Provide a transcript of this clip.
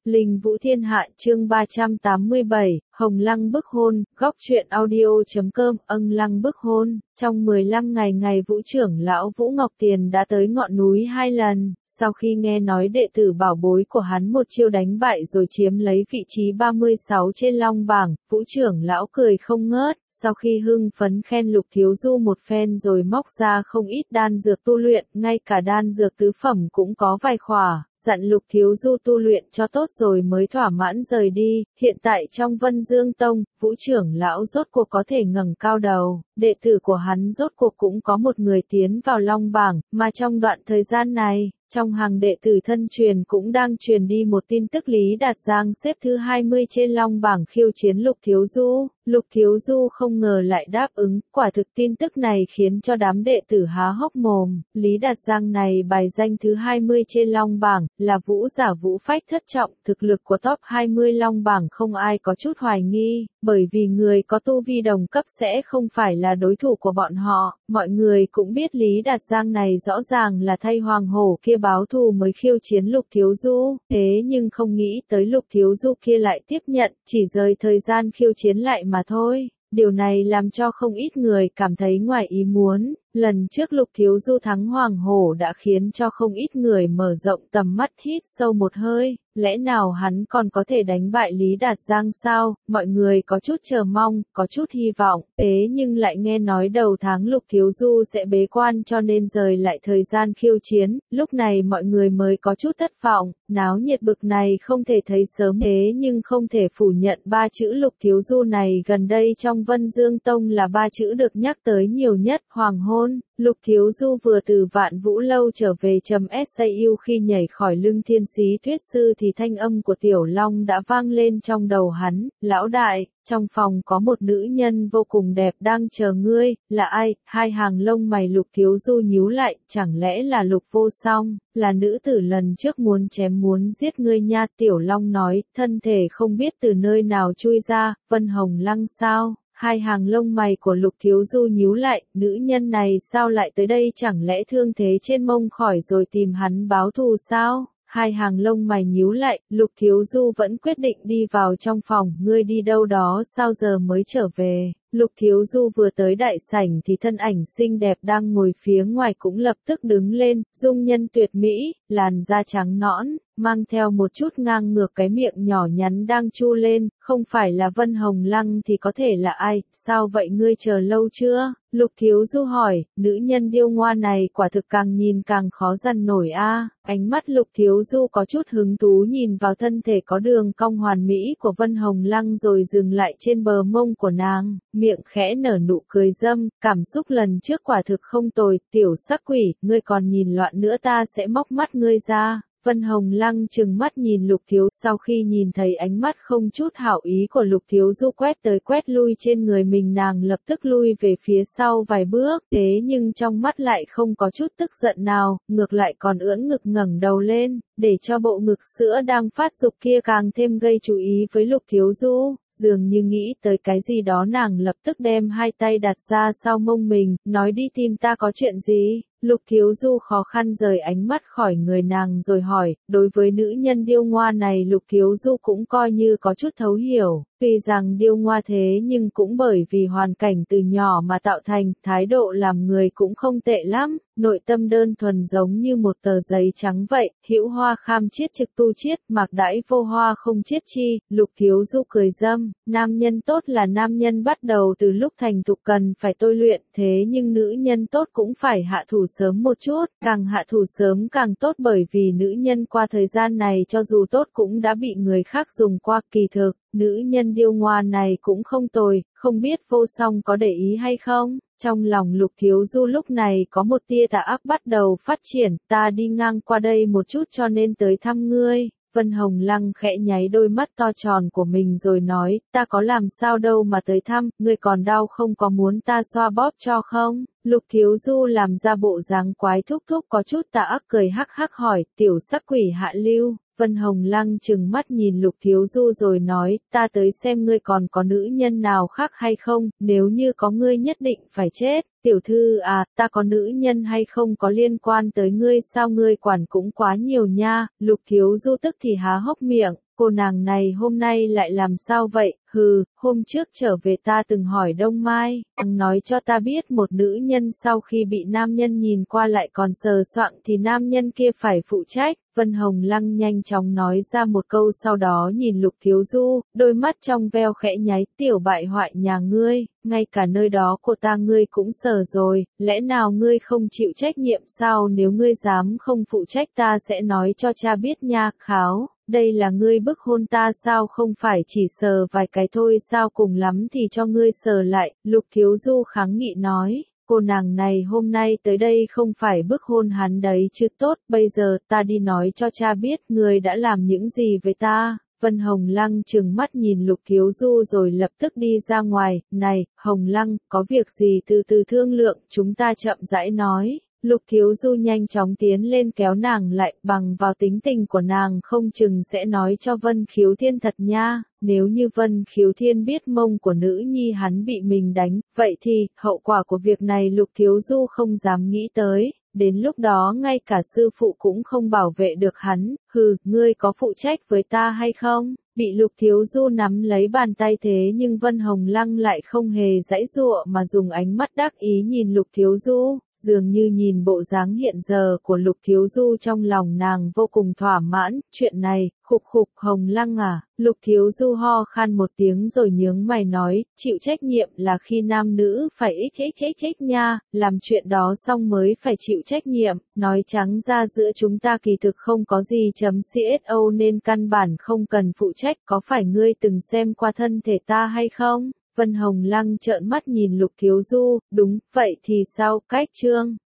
Linh Vũ Thiên Hạ chương 387, Hồng Lăng bức hôn, góc truyện audio.com, Lăng bức hôn. Trong 15 ngày ngày Vũ trưởng lão Vũ Ngọc Tiền đã tới ngọn núi 2 lần, sau khi nghe nói đệ tử bảo bối của hắn một chiêu đánh bại rồi chiếm lấy vị trí 36 trên long bảng, Vũ trưởng lão cười không ngớt. Sau khi hưng phấn khen Lục Thiếu Du một phen rồi móc ra không ít đan dược tu luyện, ngay cả đan dược tứ phẩm cũng có vài khỏa, dặn Lục Thiếu Du tu luyện cho tốt rồi mới thỏa mãn rời đi. Hiện tại trong Vân Dương Tông, Vũ trưởng lão rốt cuộc có thể ngẩng cao đầu, đệ tử của hắn rốt cuộc cũng có một người tiến vào long bảng, mà trong đoạn thời gian này, trong hàng đệ tử thân truyền cũng đang truyền đi một tin tức Lý Đạt Giang xếp thứ 20 trên long bảng khiêu chiến Lục Thiếu Du. Lục Thiếu Du không ngờ lại đáp ứng, quả thực tin tức này khiến cho đám đệ tử há hốc mồm. Lý Đạt Giang này bài danh thứ 20 trên long bảng, là vũ giả vũ phách thất trọng, thực lực của top 20 long bảng không ai có chút hoài nghi, bởi vì người có tu vi đồng cấp sẽ không phải là đối thủ của bọn họ. Mọi người cũng biết Lý Đạt Giang này rõ ràng là thay Hoàng Hổ kia báo thù mới khiêu chiến Lục Thiếu Du, thế nhưng không nghĩ tới Lục Thiếu Du kia lại tiếp nhận, chỉ rời thời gian khiêu chiến lại mà thôi. Điều này làm cho không ít người cảm thấy ngoài ý muốn. Lần trước Lục Thiếu Du thắng Hoàng Hổ đã khiến cho không ít người mở rộng tầm mắt hít sâu một hơi. Lẽ nào hắn còn có thể đánh bại Lý Đạt Giang sao? Mọi người có chút chờ mong, có chút hy vọng. Thế nhưng lại nghe nói đầu tháng Lục Thiếu Du sẽ bế quan cho nên rời lại thời gian khiêu chiến. Lúc này mọi người mới có chút thất vọng. Náo nhiệt bực này không thể thấy sớm. Thế nhưng không thể phủ nhận ba chữ Lục Thiếu Du này gần đây trong Vân Dương Tông là ba chữ được nhắc tới nhiều nhất. Hoàng hôn. Lục Thiếu Du vừa từ Vạn Vũ Lâu trở về trầm SAU, khi nhảy khỏi lưng Thiên Sĩ Thuyết Sư thì thanh âm của Tiểu Long đã vang lên trong đầu hắn. Lão đại, trong phòng có một nữ nhân vô cùng đẹp đang chờ ngươi. Là ai? Hai hàng lông mày Lục Thiếu Du nhíu lại, chẳng lẽ là Lục Vô Song, là nữ tử lần trước muốn chém muốn giết ngươi nha. Tiểu Long nói, thân thể không biết từ nơi nào chui ra. Vân Hồng Lăng sao? Hai hàng lông mày của Lục Thiếu Du nhíu lại, nữ nhân này sao lại tới đây, chẳng lẽ thương thế trên mông khỏi rồi tìm hắn báo thù sao? Hai hàng lông mày nhíu lại, Lục Thiếu Du vẫn quyết định đi vào trong phòng. Ngươi đi đâu đó sao giờ mới trở về? Lục Thiếu Du vừa tới đại sảnh thì thân ảnh xinh đẹp đang ngồi phía ngoài cũng lập tức đứng lên, dung nhân tuyệt mỹ, làn da trắng nõn, mang theo một chút ngang ngược, cái miệng nhỏ nhắn đang chu lên. Không phải là Vân Hồng Lăng thì có thể là ai? Sao vậy, ngươi chờ lâu chưa? Lục Thiếu Du hỏi. Nữ nhân điêu ngoa này quả thực càng nhìn càng khó dằn nổi a. Ánh mắt Lục Thiếu Du có chút hứng thú nhìn vào thân thể có đường cong hoàn mỹ của Vân Hồng Lăng rồi dừng lại trên bờ mông của nàng, miệng khẽ nở nụ cười dâm. Cảm xúc lần trước quả thực không tồi. Tiểu sắc quỷ, ngươi còn nhìn loạn nữa ta sẽ móc mắt ngươi ra. Vân Hồng Lăng trừng mắt nhìn Lục Thiếu. Sau khi nhìn thấy ánh mắt không chút hảo ý của Lục Thiếu Du quét tới quét lui trên người mình, nàng lập tức lui về phía sau vài bước. Thế nhưng trong mắt lại không có chút tức giận nào, ngược lại còn ưỡn ngực ngẩng đầu lên, để cho bộ ngực sữa đang phát dục kia càng thêm gây chú ý với Lục Thiếu Du. Dường như nghĩ tới cái gì đó, nàng lập tức đem hai tay đặt ra sau mông mình, nói đi, tìm ta có chuyện gì? Lục Thiếu Du khó khăn rời ánh mắt khỏi người nàng rồi hỏi. Đối với nữ nhân điêu ngoa này Lục Thiếu Du cũng coi như có chút thấu hiểu. Tuy rằng điêu ngoa thế nhưng cũng bởi vì hoàn cảnh từ nhỏ mà tạo thành, thái độ làm người cũng không tệ lắm, nội tâm đơn thuần giống như một tờ giấy trắng vậy. Hữu hoa kham chiết trực tu chiết, mạc đãi vô hoa không chiết chi. Lục Thiếu Du cười dâm. Nam nhân tốt là nam nhân bắt đầu từ lúc thành thục cần phải tôi luyện, thế nhưng nữ nhân tốt cũng phải hạ thủ sớm một chút, càng hạ thủ sớm càng tốt, bởi vì nữ nhân qua thời gian này cho dù tốt cũng đã bị người khác dùng qua. Kỳ thực, nữ nhân điêu ngoa này cũng không tồi, không biết Vô Song có để ý hay không? Trong lòng Lục Thiếu Du lúc này có một tia tà ác bắt đầu phát triển. Ta đi ngang qua đây một chút cho nên tới thăm ngươi. Vân Hồng Lăng khẽ nháy đôi mắt to tròn của mình rồi nói, ta có làm sao đâu mà tới thăm, ngươi còn đau không, có muốn ta xoa bóp cho không? Lục Thiếu Du làm ra bộ dáng quái thúc thúc có chút tà ác, cười hắc hắc hỏi. Tiểu sắc quỷ hạ lưu. Vân Hồng Lăng trừng mắt nhìn Lục Thiếu Du rồi nói, ta tới xem ngươi còn có nữ nhân nào khác hay không, nếu như có ngươi nhất định phải chết. Tiểu thư à, ta có nữ nhân hay không có liên quan tới ngươi sao, ngươi quản cũng quá nhiều nha. Lục Thiếu Du tức thì há hốc miệng, Cô nàng này hôm nay lại làm sao vậy? Hừ, hôm trước trở về ta từng hỏi Đông Mai, nàng nói cho ta biết một nữ nhân sau khi bị nam nhân nhìn qua lại còn sờ soạng thì nam nhân kia phải phụ trách. Vân Hồng Lăng nhanh chóng nói ra một câu, sau đó nhìn Lục Thiếu Du, đôi mắt trong veo khẽ nháy, tiểu bại hoại nhà ngươi, ngay cả nơi đó của ta ngươi cũng sờ rồi, lẽ nào ngươi không chịu trách nhiệm sao? Nếu ngươi dám không phụ trách ta sẽ nói cho cha biết nha. Kháo, đây là ngươi bức hôn ta sao? Không phải chỉ sờ vài cái thôi sao, cùng lắm thì cho ngươi sờ lại. Lục Thiếu Du kháng nghị nói. Cô nàng này hôm nay tới đây không phải bức hôn hắn đấy chứ, tốt, bây giờ ta đi nói cho cha biết ngươi đã làm những gì với ta. Vân Hồng Lăng trừng mắt nhìn Lục Thiếu Du rồi lập tức đi ra ngoài. Này, Hồng Lăng, có việc gì từ từ thương lượng, chúng ta chậm rãi nói. Lục Thiếu Du nhanh chóng tiến lên kéo nàng lại, bằng vào tính tình của nàng không chừng sẽ nói cho Vân Khiếu Thiên thật nha. Nếu như Vân Khiếu Thiên biết mông của nữ nhi hắn bị mình đánh, vậy thì, hậu quả của việc này Lục Thiếu Du không dám nghĩ tới. Đến lúc đó ngay cả sư phụ cũng không bảo vệ được hắn. Hừ, ngươi có phụ trách với ta hay không? Bị Lục Thiếu Du nắm lấy bàn tay thế nhưng Vân Hồng Lăng lại không hề giãy giụa mà dùng ánh mắt đắc ý nhìn Lục Thiếu Du. Dường như nhìn bộ dáng hiện giờ của Lục Thiếu Du trong lòng nàng vô cùng thỏa mãn. Chuyện này, khục khục, Hồng Lăng à? Lục Thiếu Du ho khan một tiếng rồi nhướng mày nói, chịu trách nhiệm là khi nam nữ phải ích nha, làm chuyện đó xong mới phải chịu trách nhiệm. Nói trắng ra giữa chúng ta kỳ thực không có gì CSO nên căn bản không cần phụ trách. Có phải ngươi từng xem qua thân thể ta hay không? Vân Hồng Lăng trợn mắt nhìn Lục Thiếu Du, đúng, vậy thì sao? Cách chương